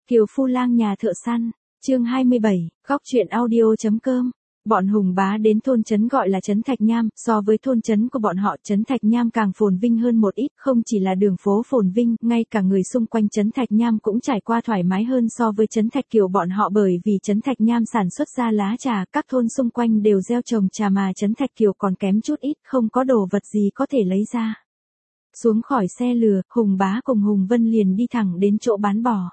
Kiều Phu Lang nhà thợ săn, chương 27, góc truyện audio.com. Bọn Hùng Bá đến thôn trấn gọi là trấn Thạch Nham, so với thôn trấn của bọn họ trấn Thạch Nham càng phồn vinh hơn một ít, không chỉ là đường phố phồn vinh, ngay cả người xung quanh trấn Thạch Nham cũng trải qua thoải mái hơn so với trấn Thạch Kiều bọn họ, bởi vì trấn Thạch Nham sản xuất ra lá trà, các thôn xung quanh đều gieo trồng trà mà trấn Thạch Kiều còn kém chút ít, không có đồ vật gì có thể lấy ra. Xuống khỏi xe lừa, Hùng Bá cùng Hùng Vân liền đi thẳng đến chỗ bán bò.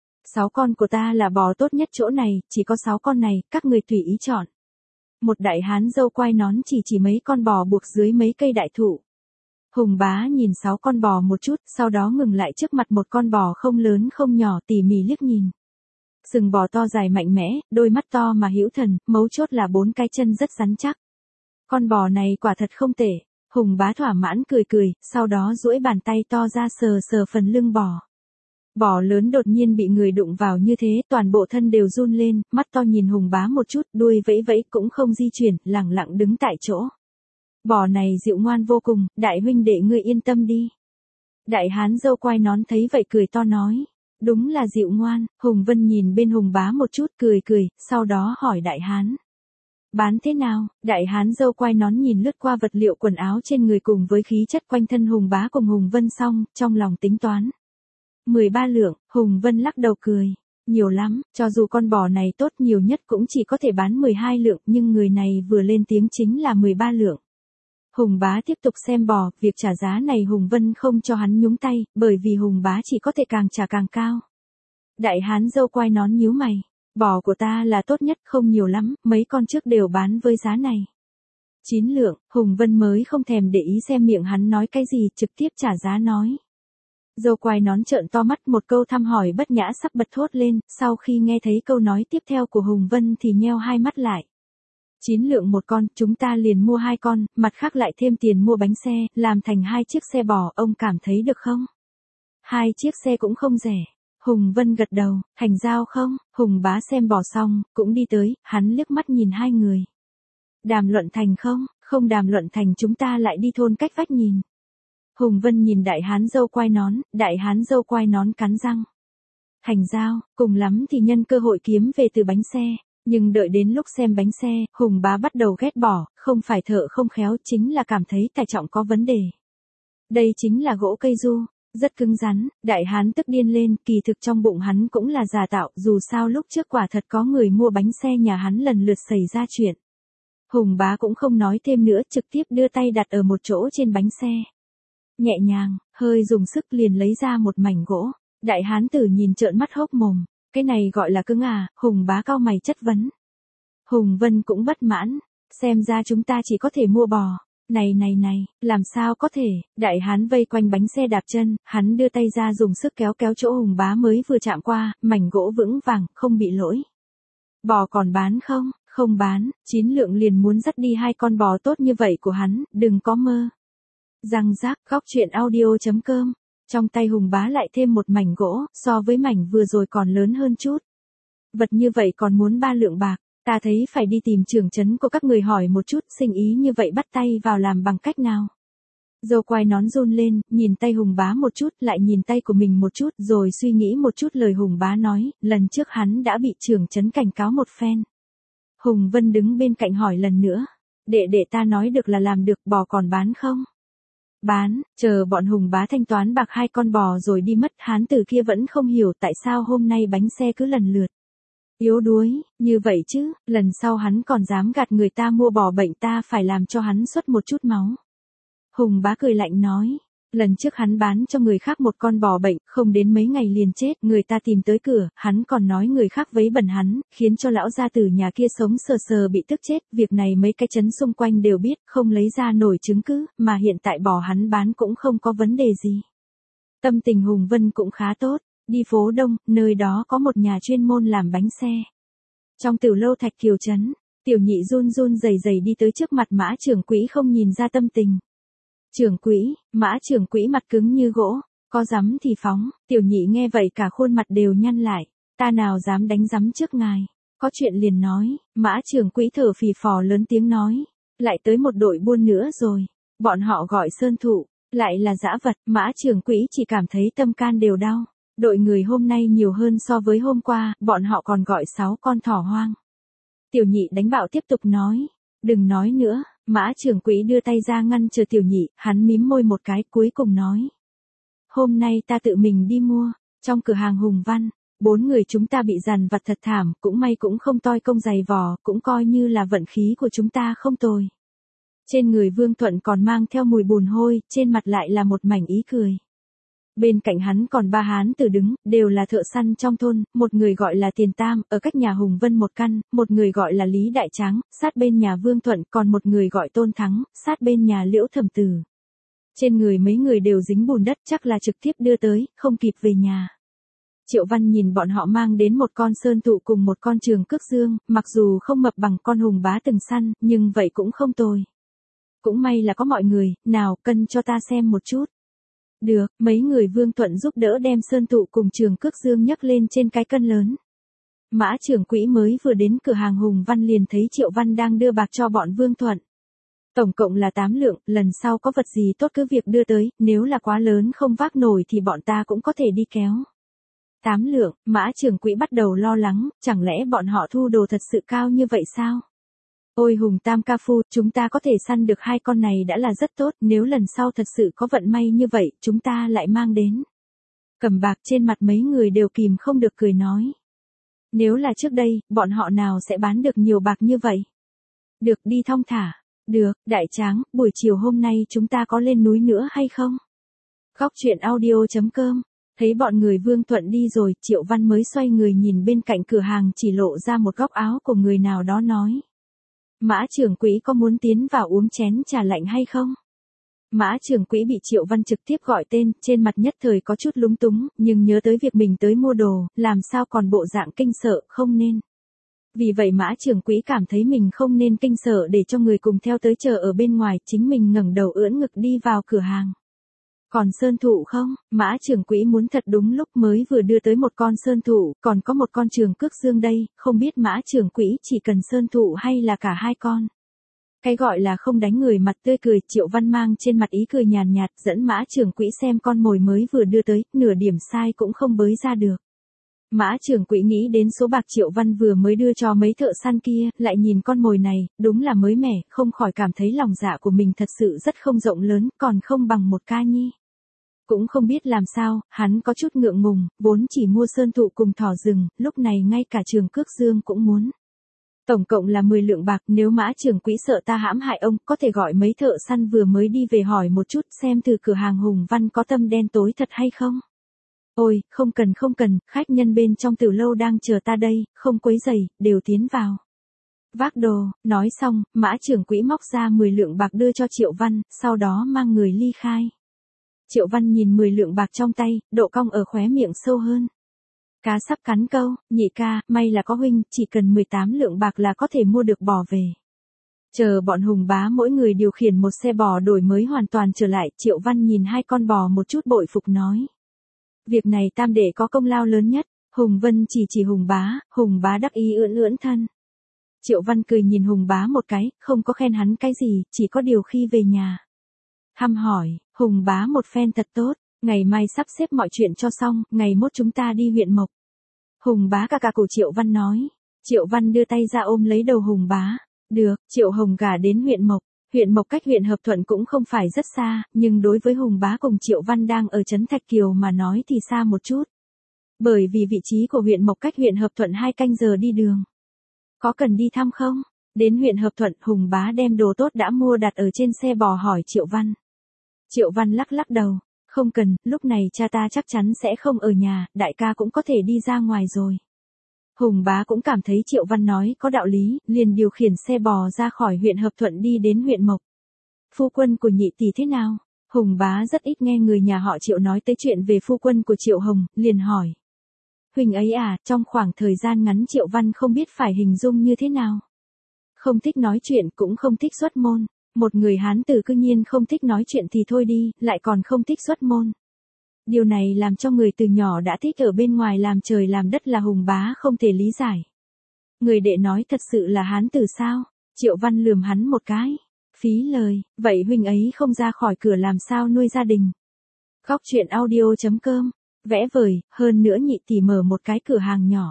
6 con của ta là bò tốt nhất chỗ này, chỉ có 6 con này, các người tùy ý chọn. Một đại hán râu quai nón chỉ mấy con bò buộc dưới mấy cây đại thụ. Hùng Bá nhìn 6 con bò một chút, sau đó ngừng lại trước mặt một con bò không lớn không nhỏ, tỉ mỉ liếc nhìn. Sừng bò to dài mạnh mẽ, đôi mắt to mà hữu thần, mấu chốt là 4 cái chân rất rắn chắc. Con bò này quả thật không tệ. Hùng Bá thỏa mãn cười, sau đó duỗi bàn tay to ra sờ phần lưng bò. Bò lớn đột nhiên bị người đụng vào như thế, toàn bộ thân đều run lên, mắt to nhìn Hùng Bá một chút, đuôi vẫy cũng không di chuyển, lẳng lặng đứng tại chỗ. Bò này dịu ngoan vô cùng, đại huynh đệ ngươi yên tâm đi. Đại hán râu quai nón thấy vậy cười to nói, đúng là dịu ngoan. Hùng Vân nhìn bên Hùng Bá một chút cười, sau đó hỏi đại hán. Bán thế nào? Đại hán râu quai nón nhìn lướt qua vật liệu quần áo trên người cùng với khí chất quanh thân Hùng Bá cùng Hùng Vân xong, trong lòng tính toán. 13 lượng, Hùng Vân lắc đầu cười. Nhiều lắm, cho dù con bò này tốt nhiều nhất cũng chỉ có thể bán 12 lượng, nhưng người này vừa lên tiếng chính là 13 lượng. Hùng Bá tiếp tục xem bò, việc trả giá này Hùng Vân không cho hắn nhúng tay, bởi vì Hùng Bá chỉ có thể càng trả càng cao. Đại hán râu quai nón nhíu mày. Bò của ta là tốt nhất, không nhiều lắm, mấy con trước đều bán với giá này. 9 lượng, Hùng Vân mới không thèm để ý xem miệng hắn nói cái gì, trực tiếp trả giá nói. Râu quai nón trợn to mắt, một câu thăm hỏi bất nhã sắp bật thốt lên, sau khi nghe thấy câu nói tiếp theo của Hùng Vân thì nheo hai mắt lại. 9 lượng một con, chúng ta liền mua 2 con, mặt khác lại thêm tiền mua bánh xe, làm thành 2 chiếc xe bò, ông cảm thấy được không? 2 chiếc xe cũng không rẻ. Hùng Vân gật đầu, thành giao không? Hùng Bá xem bò xong, cũng đi tới, hắn liếc mắt nhìn hai người. Đàm luận thành không? Không đàm luận thành chúng ta lại đi thôn cách vách nhìn. Hùng Vân nhìn đại hán râu quai nón cắn răng. Thành giao, cùng lắm thì nhân cơ hội kiếm về từ bánh xe, nhưng đợi đến lúc xem bánh xe, Hùng Bá bắt đầu ghét bỏ, không phải thợ không khéo, chính là cảm thấy tải trọng có vấn đề. Đây chính là gỗ cây du. Rất cứng rắn, đại hán tức điên lên, kỳ thực trong bụng hắn cũng là giả tạo, dù sao lúc trước quả thật có người mua bánh xe nhà hắn lần lượt xảy ra chuyện. Hùng Bá cũng không nói thêm nữa, trực tiếp đưa tay đặt ở một chỗ trên bánh xe. Nhẹ nhàng, hơi dùng sức liền lấy ra một mảnh gỗ. Đại hán tử nhìn trợn mắt hốc mồm, cái này gọi là cứng à? Hùng Bá cau mày chất vấn. Hùng Vân cũng bất mãn, xem ra chúng ta chỉ có thể mua bò. Này, làm sao có thể? Đại hán vây quanh bánh xe đạp chân, hắn đưa tay ra dùng sức kéo chỗ Hùng Bá mới vừa chạm qua, mảnh gỗ vững vàng, không bị lỗi. Bò còn bán không? Không bán, 9 lượng liền muốn dắt đi 2 con bò tốt như vậy của hắn, đừng có mơ. Răng rác, góc truyện audio.com. Trong tay Hùng Bá lại thêm một mảnh gỗ, so với mảnh vừa rồi còn lớn hơn chút. Vật như vậy còn muốn 3 lượng bạc. Ta thấy phải đi tìm trưởng trấn của các người hỏi một chút, sinh ý như vậy bắt tay vào làm bằng cách nào. Râu quai nón run lên, nhìn tay Hùng Bá một chút, lại nhìn tay của mình một chút, rồi suy nghĩ một chút lời Hùng Bá nói, lần trước hắn đã bị trưởng trấn cảnh cáo một phen. Hùng Vân đứng bên cạnh hỏi lần nữa, đệ ta nói được là làm được, bò còn bán không? Bán, chờ bọn Hùng Bá thanh toán bạc 2 con bò rồi đi mất, hán tử kia vẫn không hiểu tại sao hôm nay bánh xe cứ lần lượt yếu đuối, như vậy chứ, lần sau hắn còn dám gạt người ta mua bò bệnh, ta phải làm cho hắn xuất một chút máu. Hùng Bá cười lạnh nói, lần trước hắn bán cho người khác một con bò bệnh, không đến mấy ngày liền chết, người ta tìm tới cửa, hắn còn nói người khác vấy bẩn hắn, khiến cho lão gia tử nhà kia sống sờ bị tức chết, việc này mấy cái trấn xung quanh đều biết, không lấy ra nổi chứng cứ, mà hiện tại bò hắn bán cũng không có vấn đề gì. Tâm tình Hùng Vân cũng khá tốt. Đi phố Đông, nơi đó có một nhà chuyên môn làm bánh xe. Trong tiểu lâu Thạch Kiều trấn, Tiểu Nhị run rẩy đi tới trước mặt Mã trưởng quỹ, không nhìn ra tâm tình. Mã trưởng quỹ mặt cứng như gỗ, có dám thì phóng. Tiểu Nhị nghe vậy cả khuôn mặt đều nhăn lại, ta nào dám đánh giám trước ngài, có chuyện liền nói. Mã trưởng quỹ thở phì phò lớn tiếng nói, lại tới một đội buôn nữa rồi, bọn họ gọi sơn thụ, lại là dã vật. Mã trưởng quỹ chỉ cảm thấy tâm can đều đau. Đội người hôm nay nhiều hơn so với hôm qua, bọn họ còn gọi 6 con thỏ hoang. Tiểu nhị đánh bạo tiếp tục nói. Đừng nói nữa, Mã trưởng quỹ đưa tay ra ngăn chờ tiểu nhị, hắn mím môi một cái cuối cùng nói. Hôm nay ta tự mình đi mua, trong cửa hàng Hùng Văn, 4 người chúng ta bị dằn vặt thật thảm, cũng may cũng không toi công dày vò, cũng coi như là vận khí của chúng ta không tồi. Trên người Vương Thuận còn mang theo mùi bùn hôi, trên mặt lại là một mảnh ý cười. Bên cạnh hắn còn 3 hán tử đứng, đều là thợ săn trong thôn, một người gọi là Tiền Tam, ở cách nhà Hùng Vân một căn, một người gọi là Lý Đại Tráng, sát bên nhà Vương Thuận, còn một người gọi Tôn Thắng, sát bên nhà Liễu Thẩm Tử. Trên người mấy người đều dính bùn đất, chắc là trực tiếp đưa tới, không kịp về nhà. Triệu Văn nhìn bọn họ mang đến một con sơn thụ cùng một con trường cước dương, mặc dù không mập bằng con Hùng Bá từng săn, nhưng vậy cũng không tồi. Cũng may là có mọi người, nào, cân cho ta xem một chút. Được, mấy người Vương Thuận giúp đỡ đem sơn thụ cùng trường cước dương nhấc lên trên cái cân lớn. Mã trưởng quỹ mới vừa đến cửa hàng Hùng Văn liền thấy Triệu Văn đang đưa bạc cho bọn Vương Thuận. Tổng cộng là 8 lượng, lần sau có vật gì tốt cứ việc đưa tới, nếu là quá lớn không vác nổi thì bọn ta cũng có thể đi kéo. 8 lượng, Mã trưởng quỹ bắt đầu lo lắng, chẳng lẽ bọn họ thu đồ thật sự cao như vậy sao? Ôi Hùng Tam ca phu, chúng ta có thể săn được 2 con này đã là rất tốt, nếu lần sau thật sự có vận may như vậy, chúng ta lại mang đến. Cầm bạc trên mặt mấy người đều kìm không được cười nói. Nếu là trước đây, bọn họ nào sẽ bán được nhiều bạc như vậy? Được, đi thong thả. Được, Đại Tráng, buổi chiều hôm nay chúng ta có lên núi nữa hay không? Góc truyện audio.com. Thấy bọn người Vương Thuận đi rồi, Triệu Văn mới xoay người nhìn bên cạnh cửa hàng chỉ lộ ra một góc áo của người nào đó nói. Mã trưởng quỹ có muốn tiến vào uống chén trà lạnh hay không? Mã trưởng quỹ bị Triệu Văn trực tiếp gọi tên, trên mặt nhất thời có chút lúng túng, nhưng nhớ tới việc mình tới mua đồ, làm sao còn bộ dạng kinh sợ, không nên. Vì vậy Mã trưởng quỹ cảm thấy mình không nên kinh sợ để cho người cùng theo tới chờ ở bên ngoài, chính mình ngẩng đầu ưỡn ngực đi vào cửa hàng. Còn sơn thụ không? Mã trưởng quỹ muốn thật đúng lúc mới vừa đưa tới một con sơn thụ, còn có một con trường cước dương đây, không biết Mã trưởng quỹ chỉ cần sơn thụ hay là cả 2 con. Cái gọi là không đánh người mặt tươi cười, Triệu Văn mang trên mặt ý cười nhàn nhạt, dẫn Mã trưởng quỹ xem con mồi mới vừa đưa tới, nửa điểm sai cũng không bới ra được. Mã trưởng quỹ nghĩ đến số bạc Triệu Văn vừa mới đưa cho mấy thợ săn kia, lại nhìn con mồi này, đúng là mới mẻ, không khỏi cảm thấy lòng dạ của mình thật sự rất không rộng lớn, còn không bằng một ca nhi. Cũng không biết làm sao, hắn có chút ngượng ngùng, vốn chỉ mua sơn thụ cùng thỏ rừng, lúc này ngay cả trường cước dương cũng muốn. Tổng cộng là 10 lượng bạc, nếu Mã trưởng quỹ sợ ta hãm hại ông, có thể gọi mấy thợ săn vừa mới đi về hỏi một chút xem từ cửa hàng Hùng Văn có tâm đen tối thật hay không. Ôi, không cần, khách nhân bên trong từ lâu đang chờ ta đây, không quấy rầy, đều tiến vào. Vác đồ, nói xong, Mã trưởng quỹ móc ra 10 lượng bạc đưa cho Triệu Văn, sau đó mang người ly khai. Triệu Văn nhìn 10 lượng bạc trong tay, độ cong ở khóe miệng sâu hơn. Cá sắp cắn câu, nhị ca, may là có huynh, chỉ cần 18 lượng bạc là có thể mua được bò về. Chờ bọn Hùng Bá mỗi người điều khiển một xe bò đổi mới hoàn toàn trở lại, Triệu Văn nhìn 2 con bò một chút bội phục nói. Việc này tam đệ có công lao lớn nhất, Hùng Vân chỉ Hùng Bá đắc ý ưỡn ưỡn thân. Triệu Văn cười nhìn Hùng Bá một cái, không có khen hắn cái gì, chỉ có điều khi về nhà. Thăm hỏi, Hùng Bá một phen thật tốt, ngày mai sắp xếp mọi chuyện cho xong, ngày mốt chúng ta đi huyện Mộc. Hùng Bá ca của Triệu Văn nói. Triệu Văn đưa tay ra ôm lấy đầu Hùng Bá. Được, Triệu Hồng gả đến huyện Mộc. Huyện Mộc cách huyện Hợp Thuận cũng không phải rất xa, nhưng đối với Hùng Bá cùng Triệu Văn đang ở trấn Thạch Kiều mà nói thì xa một chút. Bởi vì vị trí của huyện Mộc cách huyện Hợp Thuận 2 canh giờ đi đường. Có cần đi thăm không? Đến huyện Hợp Thuận, Hùng Bá đem đồ tốt đã mua đặt ở trên xe bò hỏi Triệu Văn. Triệu Văn lắc đầu. Không cần, lúc này cha ta chắc chắn sẽ không ở nhà, đại ca cũng có thể đi ra ngoài rồi. Hùng Bá cũng cảm thấy Triệu Văn nói có đạo lý, liền điều khiển xe bò ra khỏi huyện Hợp Thuận đi đến huyện Mộc. Phu quân của nhị tỷ thế nào? Hùng Bá rất ít nghe người nhà họ Triệu nói tới chuyện về phu quân của Triệu Hồng, liền hỏi. Huỳnh ấy à, trong khoảng thời gian ngắn Triệu Văn không biết phải hình dung như thế nào. Không thích nói chuyện cũng không thích xuất môn. Một người Hán tử cư nhiên không thích nói chuyện thì thôi đi, lại còn không thích xuất môn. Điều này làm cho người từ nhỏ đã thích ở bên ngoài làm trời làm đất là Hùng Bá không thể lý giải. Người đệ nói thật sự là Hán tử sao? Triệu Văn lườm hắn một cái. Phí lời, vậy huynh ấy không ra khỏi cửa làm sao nuôi gia đình? Góc truyện audio.com Vẽ vời, hơn nữa nhị tỷ mở một cái cửa hàng nhỏ.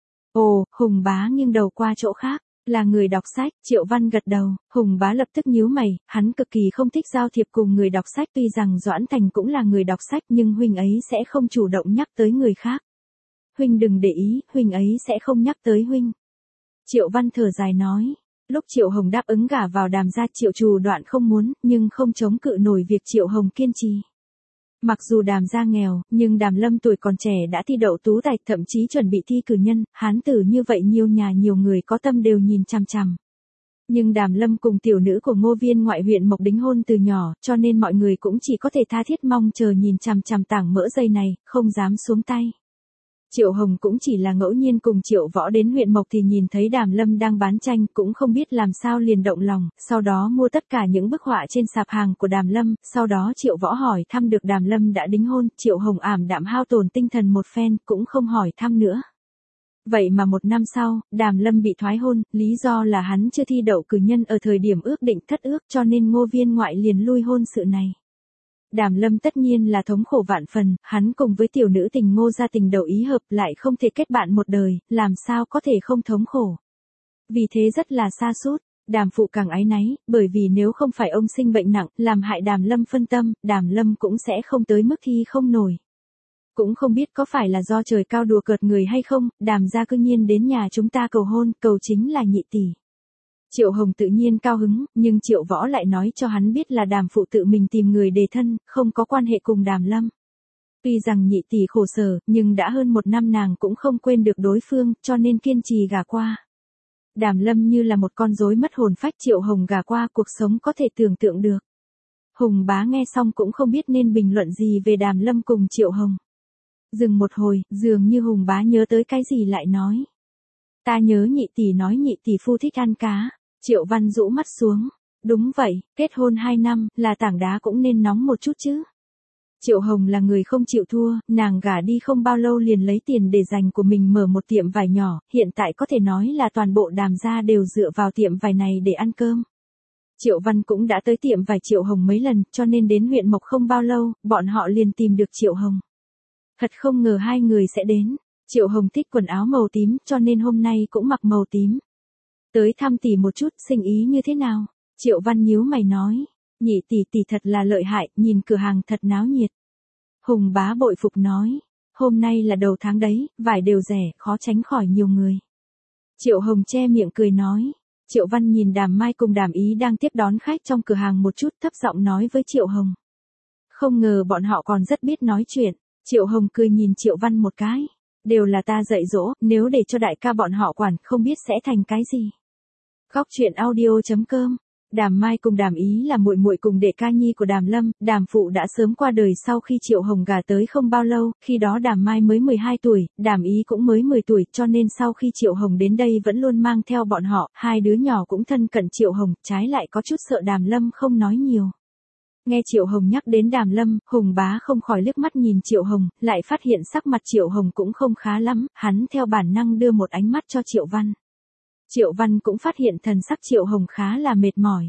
Ồ, Hùng bá nghiêng đầu qua chỗ khác. Là người đọc sách, Triệu Văn gật đầu, Hùng bá lập tức nhíu mày, hắn cực kỳ không thích giao thiệp cùng người đọc sách, tuy rằng Doãn Thành cũng là người đọc sách nhưng huynh ấy sẽ không chủ động nhắc tới người khác. Huynh đừng để ý, huynh ấy sẽ không nhắc tới huynh. Triệu Văn thở dài nói, lúc Triệu Hồng đáp ứng gả vào Đàm gia, Triệu Trù Đoạn không muốn, nhưng không chống cự nổi việc Triệu Hồng kiên trì. Mặc dù Đàm gia nghèo, nhưng Đàm Lâm tuổi còn trẻ đã thi đậu tú tài, thậm chí chuẩn bị thi cử nhân, hán tử như vậy nhiều nhà nhiều người có tâm đều nhìn chằm chằm. Nhưng Đàm Lâm cùng tiểu nữ của Ngô Viên ngoại huyện Mộc đính hôn từ nhỏ, cho nên mọi người cũng chỉ có thể tha thiết mong chờ nhìn chằm chằm tảng mỡ dây này, không dám xuống tay. Triệu Hồng cũng chỉ là ngẫu nhiên cùng Triệu Võ đến huyện Mộc thì nhìn thấy Đàm Lâm đang bán tranh, cũng không biết làm sao liền động lòng, sau đó mua tất cả những bức họa trên sạp hàng của Đàm Lâm, sau đó Triệu Võ hỏi thăm được Đàm Lâm đã đính hôn, Triệu Hồng ảm đạm hao tổn tinh thần một phen, cũng không hỏi thăm nữa. Vậy mà một năm sau, Đàm Lâm bị thoái hôn, lý do là hắn chưa thi đậu cử nhân ở thời điểm ước định thất ước, cho nên Ngô Viên ngoại liền lui hôn sự này. Đàm Lâm tất nhiên là thống khổ vạn phần, hắn cùng với tiểu nữ tình Ngô gia tình đầu ý hợp lại không thể kết bạn một đời, làm sao có thể không thống khổ. Vì thế rất là sa sút, Đàm phụ càng áy náy, bởi vì nếu không phải ông sinh bệnh nặng, làm hại Đàm Lâm phân tâm, Đàm Lâm cũng sẽ không tới mức thi không nổi. Cũng không biết có phải là do trời cao đùa cợt người hay không, Đàm gia cư nhiên đến nhà chúng ta cầu hôn, cầu chính là nhị tỷ. Triệu Hồng tự nhiên cao hứng, nhưng Triệu Võ lại nói cho hắn biết là Đàm phụ tự mình tìm người đề thân, không có quan hệ cùng Đàm Lâm. Tuy rằng nhị tỷ khổ sở, nhưng đã hơn một năm nàng cũng không quên được đối phương, cho nên kiên trì gả qua. Đàm Lâm như là một con rối mất hồn phách, Triệu Hồng gả qua, cuộc sống có thể tưởng tượng được. Hùng bá nghe xong cũng không biết nên bình luận gì về Đàm Lâm cùng Triệu Hồng. Dừng một hồi, dường như Hùng bá nhớ tới cái gì lại nói. Ta nhớ nhị tỷ nói nhị tỷ phu thích ăn cá. Triệu Văn rũ mắt xuống. Đúng vậy, kết hôn 2 năm, là tảng đá cũng nên nóng một chút chứ. Triệu Hồng là người không chịu thua, nàng gả đi không bao lâu liền lấy tiền để dành của mình mở một tiệm vải nhỏ, hiện tại có thể nói là toàn bộ Đàm gia đều dựa vào tiệm vải này để ăn cơm. Triệu Văn cũng đã tới tiệm vải Triệu Hồng mấy lần, cho nên đến huyện Mộc không bao lâu, bọn họ liền tìm được Triệu Hồng. Thật không ngờ hai người sẽ đến. Triệu Hồng thích quần áo màu tím, cho nên hôm nay cũng mặc màu tím. Tới thăm tỷ một chút, sinh ý như thế nào? Triệu Văn nhíu mày nói. Nhị tỷ thật là lợi hại, nhìn cửa hàng thật náo nhiệt. Hùng bá bội phục nói. Hôm nay là đầu tháng đấy, vải đều rẻ, khó tránh khỏi nhiều người. Triệu Hồng che miệng cười nói. Triệu Văn nhìn Đàm Mai cùng Đàm Ý đang tiếp đón khách trong cửa hàng một chút, thấp giọng nói với Triệu Hồng. Không ngờ bọn họ còn rất biết nói chuyện. Triệu Hồng cười nhìn Triệu Văn một cái. Đều là ta dạy dỗ, nếu để cho đại ca bọn họ quản, không biết sẽ thành cái gì. Góc truyện audio.com. Đàm Mai cùng Đàm Ý là muội muội cùng đệ ca nhi của Đàm Lâm, Đàm phụ đã sớm qua đời sau khi Triệu Hồng gả tới không bao lâu, khi đó Đàm Mai mới 12 tuổi, Đàm Ý cũng mới 10 tuổi, cho nên sau khi Triệu Hồng đến đây vẫn luôn mang theo bọn họ, hai đứa nhỏ cũng thân cận Triệu Hồng, trái lại có chút sợ Đàm Lâm không nói nhiều. Nghe Triệu Hồng nhắc đến Đàm Lâm, Hùng bá không khỏi liếc mắt nhìn Triệu Hồng, lại phát hiện sắc mặt Triệu Hồng cũng không khá lắm, hắn theo bản năng đưa một ánh mắt cho Triệu Văn. Triệu Văn cũng phát hiện thần sắc Triệu Hồng khá là mệt mỏi.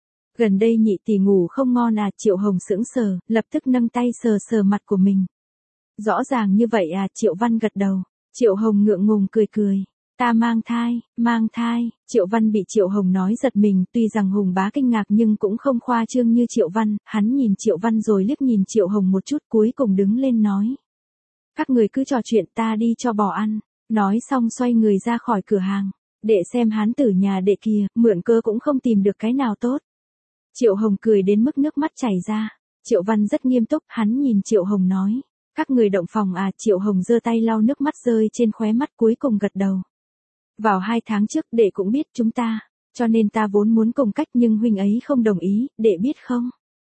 Gần đây nhị tỷ ngủ không ngon à? Triệu Hồng sững sờ, lập tức nâng tay sờ sờ mặt của mình. Rõ ràng như vậy à? Triệu Văn gật đầu. Triệu Hồng ngượng ngùng cười cười. Ta mang thai. Triệu Văn bị Triệu Hồng nói giật mình, tuy rằng Hùng bá kinh ngạc nhưng cũng không khoa trương như Triệu Văn, hắn nhìn Triệu Văn rồi liếc nhìn Triệu Hồng một chút, cuối cùng đứng lên nói. Các người cứ trò chuyện, ta đi cho bò ăn. Nói xong xoay người ra khỏi cửa hàng. Để xem hán tử nhà đệ kia, mượn cơ cũng không tìm được cái nào tốt. Triệu Hồng cười đến mức nước mắt chảy ra. Triệu Văn rất nghiêm túc, hắn nhìn Triệu Hồng nói. Các người động phòng à? Triệu Hồng giơ tay lau nước mắt rơi trên khóe mắt, cuối cùng gật đầu. Vào 2 tháng trước đệ cũng biết chúng ta, cho nên ta vốn muốn cùng cách nhưng huynh ấy không đồng ý, đệ biết không?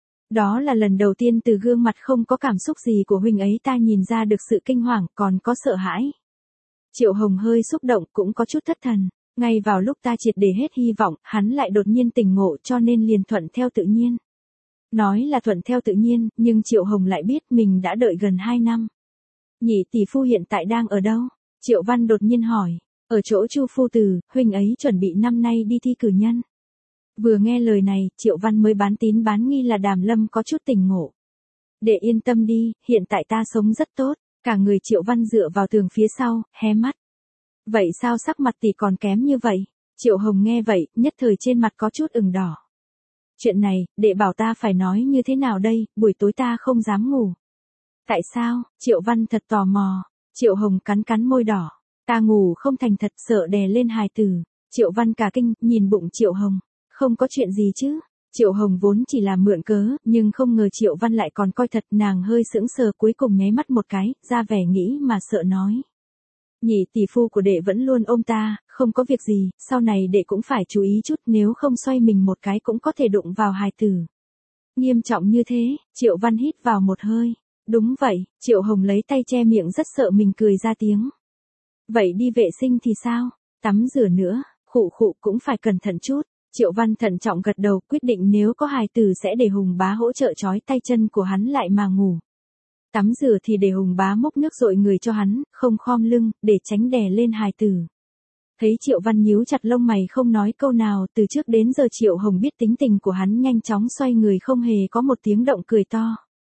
Đó là lần đầu tiên từ gương mặt không có cảm xúc gì của huynh ấy ta nhìn ra được sự kinh hoàng, còn có sợ hãi. Triệu Hồng hơi xúc động, cũng có chút thất thần. Ngay vào lúc ta triệt để hết hy vọng, hắn lại đột nhiên tỉnh ngộ, cho nên liền thuận theo tự nhiên. Nói là thuận theo tự nhiên, nhưng Triệu Hồng lại biết mình đã đợi gần 2 năm. Nhị tỷ phu hiện tại đang ở đâu? Triệu Văn đột nhiên hỏi. Ở chỗ Chu phu tử, huynh ấy chuẩn bị năm nay đi thi cử nhân. Vừa nghe lời này, Triệu Văn mới bán tín bán nghi là Đàm Lâm có chút tỉnh ngộ. Để yên tâm đi, hiện tại ta sống rất tốt. Cả người Triệu Văn dựa vào tường phía sau, hé mắt. Vậy sao sắc mặt tỷ còn kém như vậy? Triệu Hồng nghe vậy, nhất thời trên mặt có chút ửng đỏ. Chuyện này, đệ bảo ta phải nói như thế nào đây, buổi tối ta không dám ngủ. Tại sao? Triệu Văn thật tò mò. Triệu Hồng cắn cắn môi đỏ. Ta ngủ không thành thật, sợ đè lên hài tử. Triệu Văn cả kinh, nhìn bụng Triệu Hồng. Không có chuyện gì chứ? Triệu Hồng vốn chỉ là mượn cớ, nhưng không ngờ Triệu Văn lại còn coi thật, nàng hơi sững sờ, cuối cùng nháy mắt một cái, ra vẻ nghĩ mà sợ nói. Nhị tỷ phu của đệ vẫn luôn ôm ta, không có việc gì, sau này đệ cũng phải chú ý chút, nếu không xoay mình một cái cũng có thể đụng vào hài tử. Nghiêm trọng như thế, Triệu Văn hít vào một hơi. Đúng vậy, Triệu Hồng lấy tay che miệng rất sợ mình cười ra tiếng. Vậy đi vệ sinh thì sao? Tắm rửa nữa, khụ khụ cũng phải cẩn thận chút. Triệu Văn thận trọng gật đầu, quyết định nếu có hài tử sẽ để Hùng bá hỗ trợ trói tay chân của hắn lại mà ngủ. Tắm rửa thì để Hùng bá múc nước dội người cho hắn, không khom lưng, để tránh đè lên hài tử. Thấy Triệu Văn nhíu chặt lông mày không nói câu nào, từ trước đến giờ Triệu Hồng biết tính tình của hắn, nhanh chóng xoay người không hề có một tiếng động cười to.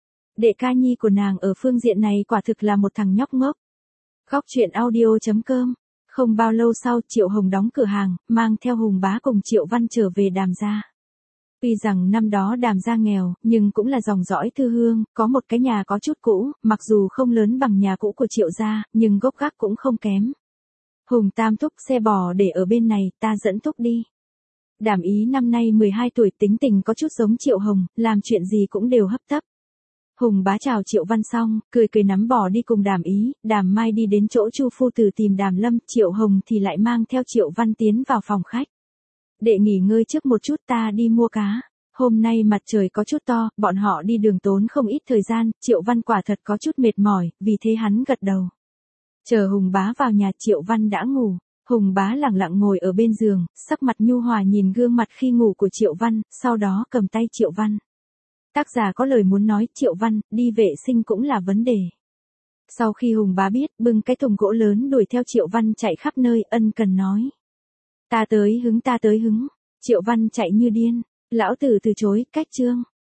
Đệ ca nhi của nàng ở phương diện này quả thực là một thằng nhóc ngốc. Góc truyện audio.com. Không bao lâu sau, Triệu Hồng đóng cửa hàng, mang theo Hùng bá cùng Triệu Văn trở về Đàm gia. Tuy rằng năm đó Đàm gia nghèo, nhưng cũng là dòng dõi thư hương, có một cái nhà có chút cũ, mặc dù không lớn bằng nhà cũ của Triệu gia, nhưng gốc gác cũng không kém. Hùng tam thúc, xe bò để ở bên này, ta dẫn thúc đi. Đàm Ý năm nay 12 tuổi, tính tình có chút giống Triệu Hồng, làm chuyện gì cũng đều hấp tấp. Hùng bá chào Triệu Văn xong, cười cười nắm bò đi cùng Đàm Ý, Đàm Mai đi đến chỗ Chu phu tử tìm Đàm Lâm, Triệu Hồng thì lại mang theo Triệu Văn tiến vào phòng khách. Đệ nghỉ ngơi trước một chút, ta đi mua cá. Hôm nay mặt trời có chút to, bọn họ đi đường tốn không ít thời gian, Triệu Văn quả thật có chút mệt mỏi, vì thế hắn gật đầu. Chờ Hùng bá vào nhà, Triệu Văn đã ngủ. Hùng bá lẳng lặng ngồi ở bên giường, sắc mặt nhu hòa nhìn gương mặt khi ngủ của Triệu Văn, sau đó cầm tay Triệu Văn. Tác giả có lời muốn nói, Triệu Văn, đi vệ sinh cũng là vấn đề. Sau khi Hùng bá biết, bưng cái thùng gỗ lớn đuổi theo Triệu Văn chạy khắp nơi, ân cần nói. Ta tới hứng. Triệu Văn chạy như điên. Lão tử từ chối, cách chương.